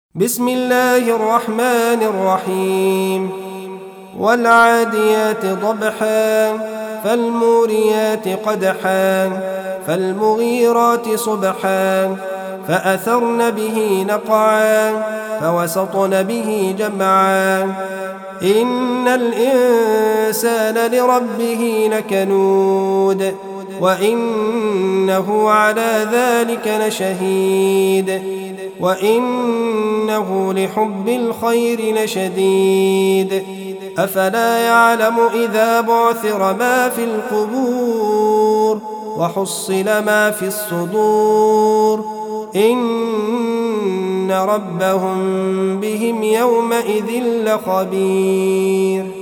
بسم الله الرحمن الرحيم والعاديات ضبحا فالموريات قدحا فالمغيرات صبحا فأثرن به نقعا فوسطن به جمعا إن الإنسان لربه لكنود وإنه على ذلك لشهيد وإنه لحب الخير لشديد أفلا يعلم إذا بعثر ما في القبور وحصل ما في الصدور إن ربهم بهم يومئذ لخبير.